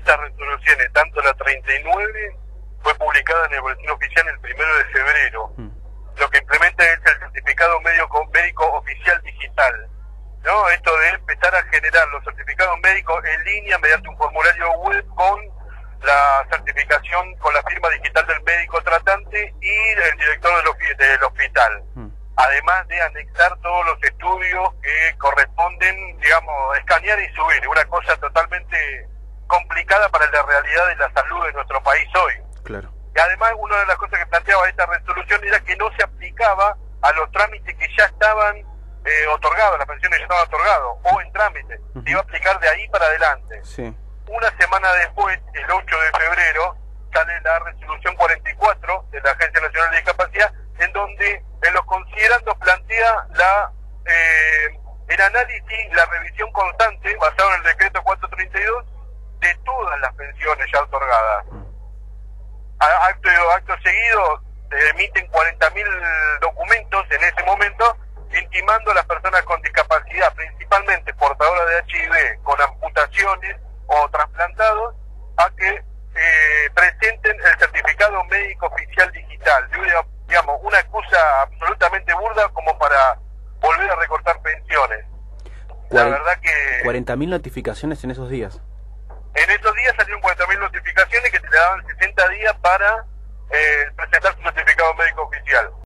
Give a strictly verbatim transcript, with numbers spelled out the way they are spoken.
estas resoluciones, tanto la treinta y nueve fue publicada en el Boletín Oficial el primero de febrero. Mm. Lo que implementa es el certificado médico, médico oficial digital, ¿no? Esto de empezar a generar los certificados médicos en línea mediante un formulario web con la certificación, con la firma digital del médico tratante y del director del, del hospital. Mm. Además de anexar todos los estudios que corresponden, digamos, escanear y subir, una cosa totalmente complicada para la realidad de la salud de nuestro país hoy. Claro. Y además, una de las cosas que planteaba esta resolución era que no se aplicaba a los trámites que ya estaban eh, otorgados, las pensiones ya estaban otorgadas, o en trámite. Uh-huh. Se iba a aplicar de ahí para adelante. Sí. Una semana después, el ocho de febrero, sale la resolución cuarenta y cuatro de la Agencia Nacional de Discapacidad, en donde en los considerandos plantea la eh, el análisis, la revisión constante, basado en el decreto cuatrocientos treinta y dos, de todas las pensiones ya otorgadas. Acto, acto seguido se emiten cuarenta mil documentos en ese momento, intimando a las personas con discapacidad, principalmente portadoras de H I V, con amputaciones o trasplantados, a que eh, presenten el certificado médico oficial digital. Digamos, una excusa absolutamente burda como para volver a recortar pensiones. La verdad que... cuarenta mil notificaciones en esos días. En esos días salieron cuarenta mil notificaciones que te daban sesenta días para eh, presentar su certificado médico oficial.